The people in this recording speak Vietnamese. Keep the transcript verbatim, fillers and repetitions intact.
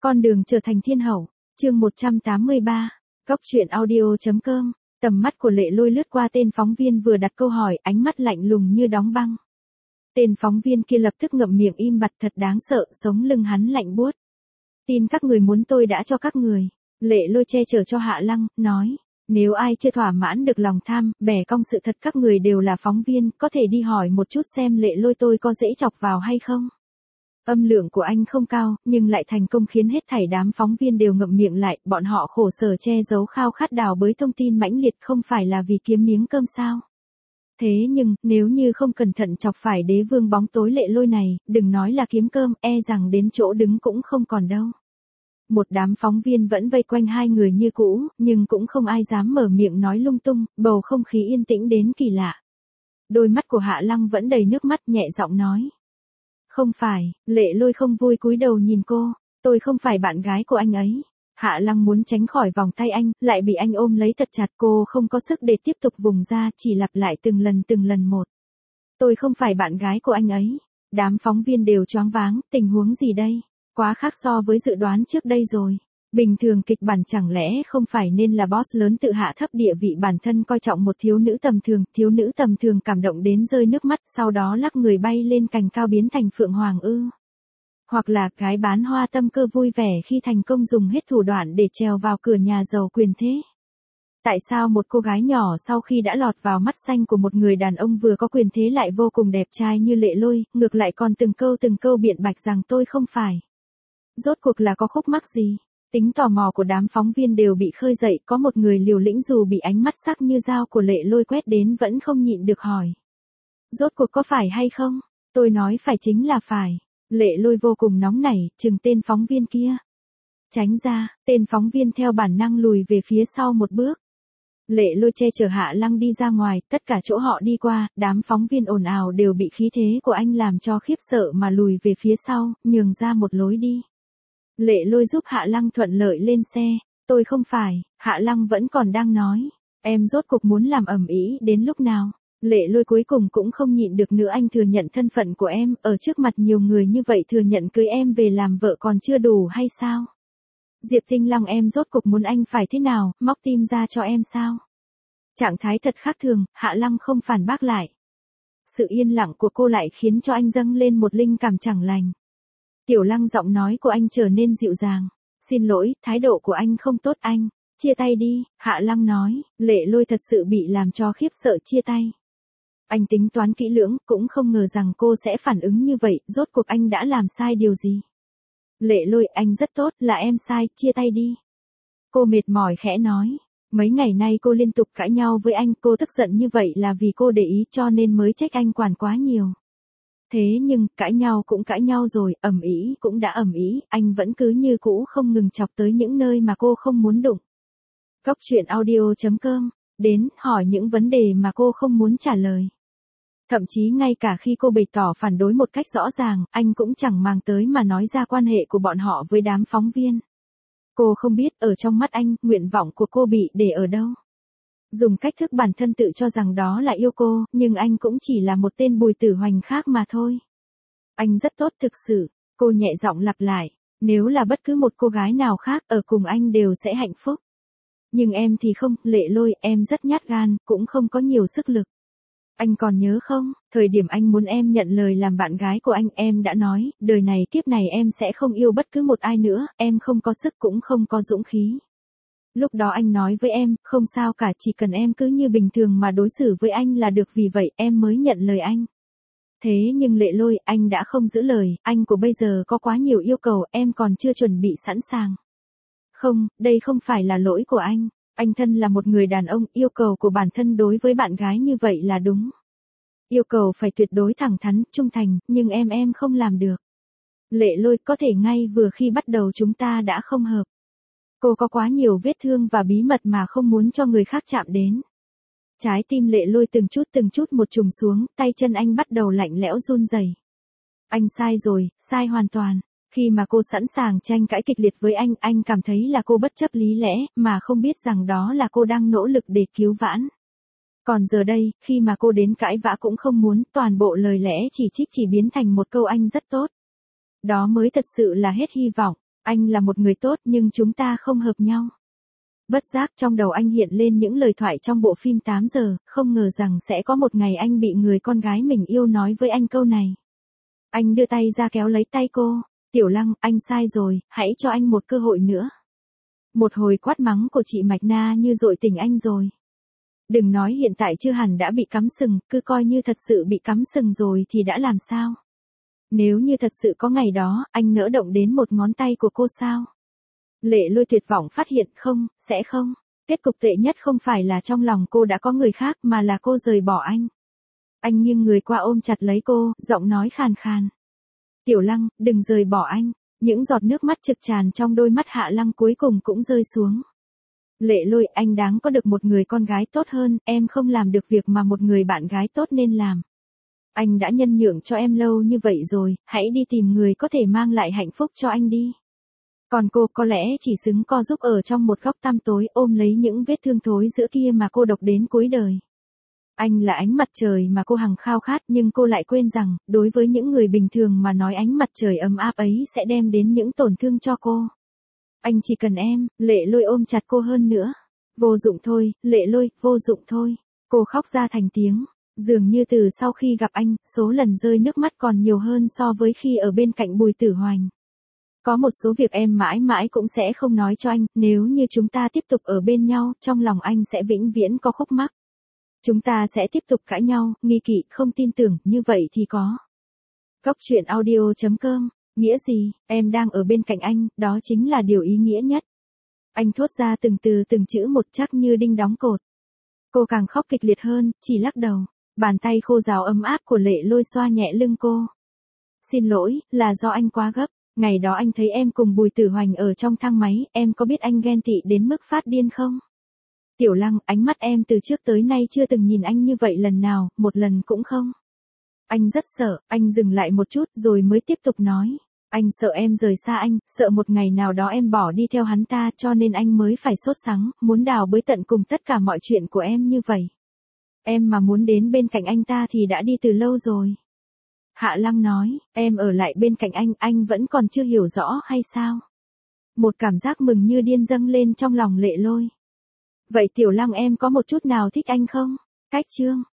Con đường trở thành thiên hậu, chương một trăm tám mươi ba, Góc truyện audio.com, tầm mắt của Lệ Lôi lướt qua tên phóng viên vừa đặt câu hỏi, ánh mắt lạnh lùng như đóng băng. Tên phóng viên kia lập tức ngậm miệng im bặt, thật đáng sợ, sống lưng hắn lạnh buốt. Tin các người muốn tôi đã cho các người. Lệ Lôi che chở cho Hạ Lăng, nói, nếu ai chưa thỏa mãn được lòng tham, bẻ cong sự thật các người đều là phóng viên, có thể đi hỏi một chút xem Lệ Lôi tôi có dễ chọc vào hay không. Âm lượng của anh không cao, nhưng lại thành công khiến hết thảy đám phóng viên đều ngậm miệng lại, bọn họ khổ sở che giấu khao khát đào bới thông tin mãnh liệt không phải là vì kiếm miếng cơm sao. Thế nhưng, nếu như không cẩn thận chọc phải đế vương bóng tối Lệ Lôi này, đừng nói là kiếm cơm, e rằng đến chỗ đứng cũng không còn đâu. Một đám phóng viên vẫn vây quanh hai người như cũ, nhưng cũng không ai dám mở miệng nói lung tung, bầu không khí yên tĩnh đến kỳ lạ. Đôi mắt của Hạ Lăng vẫn đầy nước mắt, nhẹ giọng nói. Không phải, Lệ Lôi không vui cúi đầu nhìn cô, tôi không phải bạn gái của anh ấy. Hạ Lăng muốn tránh khỏi vòng tay anh, lại bị anh ôm lấy thật chặt, cô không có sức để tiếp tục vùng ra, chỉ lặp lại từng lần từng lần một. Tôi không phải bạn gái của anh ấy. Đám phóng viên đều choáng váng, tình huống gì đây? Quá khác so với dự đoán trước đây rồi. Bình thường kịch bản chẳng lẽ không phải nên là boss lớn tự hạ thấp địa vị bản thân coi trọng một thiếu nữ tầm thường, thiếu nữ tầm thường cảm động đến rơi nước mắt, sau đó lắc người bay lên cành cao biến thành phượng hoàng ư? Hoặc là gái bán hoa tâm cơ vui vẻ khi thành công dùng hết thủ đoạn để trèo vào cửa nhà giàu quyền thế? Tại sao một cô gái nhỏ sau khi đã lọt vào mắt xanh của một người đàn ông vừa có quyền thế lại vô cùng đẹp trai như Lệ Lôi, ngược lại còn từng câu từng câu biện bạch rằng tôi không phải? Rốt cuộc là có khúc mắc gì? Tính tò mò của đám phóng viên đều bị khơi dậy, có một người liều lĩnh dù bị ánh mắt sắc như dao của Lệ Lôi quét đến vẫn không nhịn được hỏi. Rốt cuộc có phải hay không? Tôi nói phải chính là phải. Lệ Lôi vô cùng nóng nảy, chừng tên phóng viên kia. Tránh ra, tên phóng viên theo bản năng lùi về phía sau một bước. Lệ Lôi che chở Hạ Lăng đi ra ngoài, tất cả chỗ họ đi qua, đám phóng viên ồn ào đều bị khí thế của anh làm cho khiếp sợ mà lùi về phía sau, nhường ra một lối đi. Lệ Lôi giúp Hạ Lăng thuận lợi lên xe, tôi không phải, Hạ Lăng vẫn còn đang nói, em rốt cuộc muốn làm ầm ĩ đến lúc nào? Lệ Lôi cuối cùng cũng không nhịn được nữa, anh thừa nhận thân phận của em, ở trước mặt nhiều người như vậy thừa nhận cưới em về làm vợ còn chưa đủ hay sao? Diệp Tinh Lăng em rốt cuộc muốn anh phải thế nào, móc tim ra cho em sao? Trạng thái thật khác thường, Hạ Lăng không phản bác lại. Sự yên lặng của cô lại khiến cho anh dâng lên một linh cảm chẳng lành. Tiểu Lăng, giọng nói của anh trở nên dịu dàng. Xin lỗi, thái độ của anh không tốt anh. Chia tay đi, Hạ Lăng nói. Lệ Lôi thật sự bị làm cho khiếp sợ. Chia tay. Anh tính toán kỹ lưỡng, cũng không ngờ rằng cô sẽ phản ứng như vậy, rốt cuộc anh đã làm sai điều gì? Lệ Lôi, anh rất tốt, là em sai, chia tay đi. Cô mệt mỏi khẽ nói. Mấy ngày nay cô liên tục cãi nhau với anh, cô tức giận như vậy là vì cô để ý cho nên mới trách anh quản quá nhiều. Thế nhưng, cãi nhau cũng cãi nhau rồi, ầm ĩ cũng đã ầm ĩ, anh vẫn cứ như cũ không ngừng chọc tới những nơi mà cô không muốn đụng. Góc truyện audio.com, đến, hỏi những vấn đề mà cô không muốn trả lời. Thậm chí ngay cả khi cô bày tỏ phản đối một cách rõ ràng, anh cũng chẳng màng tới mà nói ra quan hệ của bọn họ với đám phóng viên. Cô không biết, ở trong mắt anh, nguyện vọng của cô bị để ở đâu. Dùng cách thức bản thân tự cho rằng đó là yêu cô, nhưng anh cũng chỉ là một tên bùi tử hoành khác mà thôi. Anh rất tốt thực sự, cô nhẹ giọng lặp lại, nếu là bất cứ một cô gái nào khác ở cùng anh đều sẽ hạnh phúc. Nhưng em thì không, Lệ Lôi, em rất nhát gan, cũng không có nhiều sức lực. Anh còn nhớ không, thời điểm anh muốn em nhận lời làm bạn gái của anh, em đã nói, đời này kiếp này em sẽ không yêu bất cứ một ai nữa, em không có sức cũng không có dũng khí. Lúc đó anh nói với em, không sao cả, chỉ cần em cứ như bình thường mà đối xử với anh là được, vì vậy em mới nhận lời anh. Thế nhưng Lệ Lôi, anh đã không giữ lời, anh của bây giờ có quá nhiều yêu cầu, em còn chưa chuẩn bị sẵn sàng. Không, đây không phải là lỗi của anh. Anh thân là một người đàn ông, yêu cầu của bản thân đối với bạn gái như vậy là đúng. Yêu cầu phải tuyệt đối thẳng thắn, trung thành, nhưng em em không làm được. Lệ Lôi, có thể ngay vừa khi bắt đầu chúng ta đã không hợp. Cô có quá nhiều vết thương và bí mật mà không muốn cho người khác chạm đến. Trái tim Lệ Lôi từng chút từng chút một trùng xuống, tay chân anh bắt đầu lạnh lẽo run rẩy. Anh sai rồi, sai hoàn toàn. Khi mà cô sẵn sàng tranh cãi kịch liệt với anh, anh cảm thấy là cô bất chấp lý lẽ, mà không biết rằng đó là cô đang nỗ lực để cứu vãn. Còn giờ đây, khi mà cô đến cãi vã cũng không muốn, toàn bộ lời lẽ chỉ trích chỉ biến thành một câu anh rất tốt. Đó mới thật sự là hết hy vọng. Anh là một người tốt nhưng chúng ta không hợp nhau. Bất giác trong đầu anh hiện lên những lời thoại trong bộ phim tám giờ, không ngờ rằng sẽ có một ngày anh bị người con gái mình yêu nói với anh câu này. Anh đưa tay ra kéo lấy tay cô, Tiểu Lăng, anh sai rồi, hãy cho anh một cơ hội nữa. Một hồi quát mắng của chị Mạch Na như dội tình anh rồi. Đừng nói hiện tại chưa hẳn đã bị cắm sừng, cứ coi như thật sự bị cắm sừng rồi thì đã làm sao? Nếu như thật sự có ngày đó, anh nỡ động đến một ngón tay của cô sao? Lệ Lôi tuyệt vọng phát hiện không, sẽ không. Kết cục tệ nhất không phải là trong lòng cô đã có người khác mà là cô rời bỏ anh. Anh nghiêng người qua ôm chặt lấy cô, giọng nói khàn khàn. Tiểu Lăng, đừng rời bỏ anh. Những giọt nước mắt trực tràn trong đôi mắt Hạ Lăng cuối cùng cũng rơi xuống. Lệ Lôi, anh đáng có được một người con gái tốt hơn, em không làm được việc mà một người bạn gái tốt nên làm. Anh đã nhân nhượng cho em lâu như vậy rồi, hãy đi tìm người có thể mang lại hạnh phúc cho anh đi. Còn cô có lẽ chỉ xứng co giúp ở trong một góc tăm tối ôm lấy những vết thương thối giữa kia mà cô độc đến cuối đời. Anh là ánh mặt trời mà cô hằng khao khát nhưng cô lại quên rằng, đối với những người bình thường mà nói ánh mặt trời ấm áp ấy sẽ đem đến những tổn thương cho cô. Anh chỉ cần em, Lệ Lôi ôm chặt cô hơn nữa. Vô dụng thôi, Lệ Lôi, vô dụng thôi. Cô khóc ra thành tiếng. Dường như từ sau khi gặp anh, số lần rơi nước mắt còn nhiều hơn so với khi ở bên cạnh Bùi Tử Hoành. Có một số việc em mãi mãi cũng sẽ không nói cho anh, nếu như chúng ta tiếp tục ở bên nhau, trong lòng anh sẽ vĩnh viễn có khúc mắc. Chúng ta sẽ tiếp tục cãi nhau, nghi kỵ, không tin tưởng, như vậy thì có. Cốc truyện audio chấm com, nghĩa gì, em đang ở bên cạnh anh, đó chính là điều ý nghĩa nhất. Anh thốt ra từng từ từng chữ một chắc như đinh đóng cột. Cô càng khóc kịch liệt hơn, chỉ lắc đầu. Bàn tay khô ráo ấm áp của Lệ Lôi xoa nhẹ lưng cô. Xin lỗi, là do anh quá gấp. Ngày đó anh thấy em cùng Bùi Tử Hoành ở trong thang máy, em có biết anh ghen tị đến mức phát điên không? Tiểu Lăng, ánh mắt em từ trước tới nay chưa từng nhìn anh như vậy lần nào, một lần cũng không. Anh rất sợ, anh dừng lại một chút rồi mới tiếp tục nói. Anh sợ em rời xa anh, sợ một ngày nào đó em bỏ đi theo hắn ta cho nên anh mới phải sốt sắng, muốn đào bới tận cùng tất cả mọi chuyện của em như vậy. Em mà muốn đến bên cạnh anh ta thì đã đi từ lâu rồi. Hạ Lăng nói, em ở lại bên cạnh anh, anh vẫn còn chưa hiểu rõ hay sao? Một cảm giác mừng như điên dâng lên trong lòng Lệ Lôi. Vậy Tiểu Lăng em có một chút nào thích anh không? Cách chương